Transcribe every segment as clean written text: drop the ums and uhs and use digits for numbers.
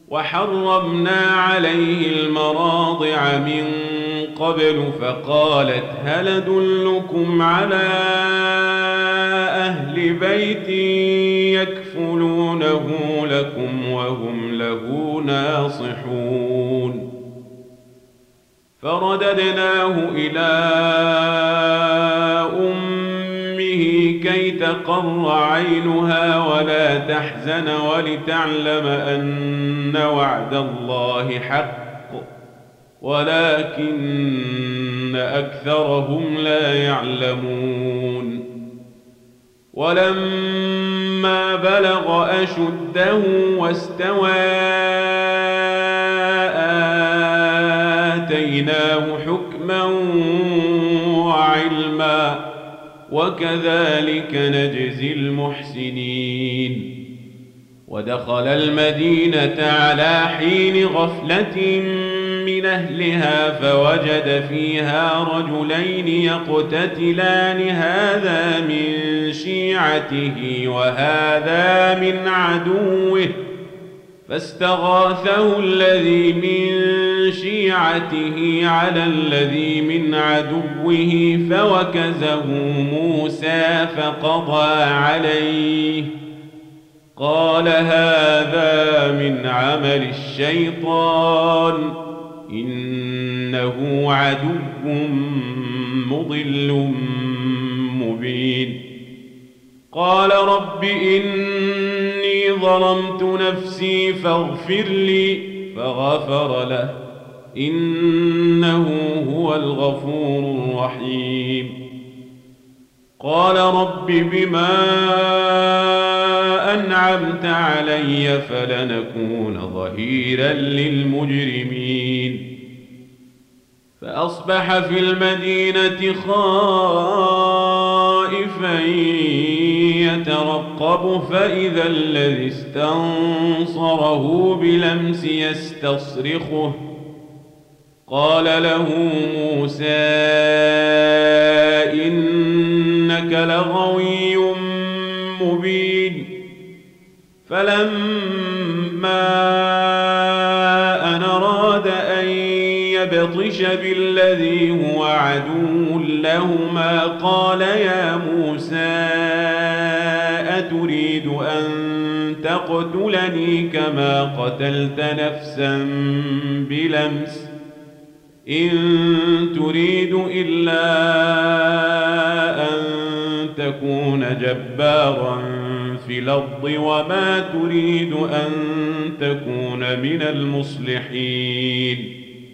وحرمنا عليه المراضع من قبل فقالت هل أدلكم على أهل بيت يكفلونه لكم وهم له ناصحون فرددناه إلى أمه كي تقر عينها ولا تحزن ولتعلم أن وعد الله حق ولكن أكثرهم لا يعلمون ولما بلغ أشده واستوى آتيناه حكما وعلما وكذلك نجزي المحسنين ودخل المدينة على حين غفلة من أهلها فوجد فيها رجلين يقتتلان هذا من شيعته وهذا من عدوه فاستغاثه الذي من شيعته على الذي من عدوه فوكزه موسى فقضى عليه قال هذا من عمل الشيطان إنه عدو مضل مبين قال رب إني ظلمت نفسي فاغفر لي فغفر له إنه هو الغفور الرحيم قال رب بما أنعمت علي فلنكون ظهيرا للمجرمين فأصبح في المدينة خائفا يترقب فإذا الذي استنصره بلمس يستصرخه قال له موسى إنك لغوي مبين فلما أن أراد أن يبطش بالذي هو عدو لهما قال يا موسى أتريد أن تقتلني كما قتلت نفسا بلمس إن تريد إلا أن تكون جبارا في الأرض وما تريد أن تكون من المصلحين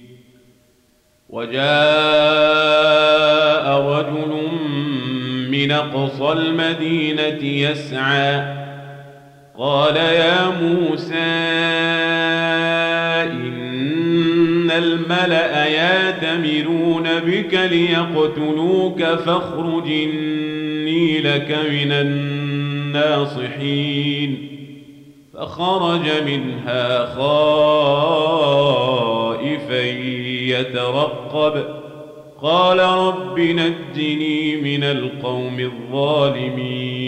وجاء رجل من أقصى المدينة يسعى قال يا موسى إن الملأ يأتمرون بك ليقتلوك فاخرج إني لك من الناصحين فخرج منها خائفا يترقب قال رب نجني من القوم الظالمين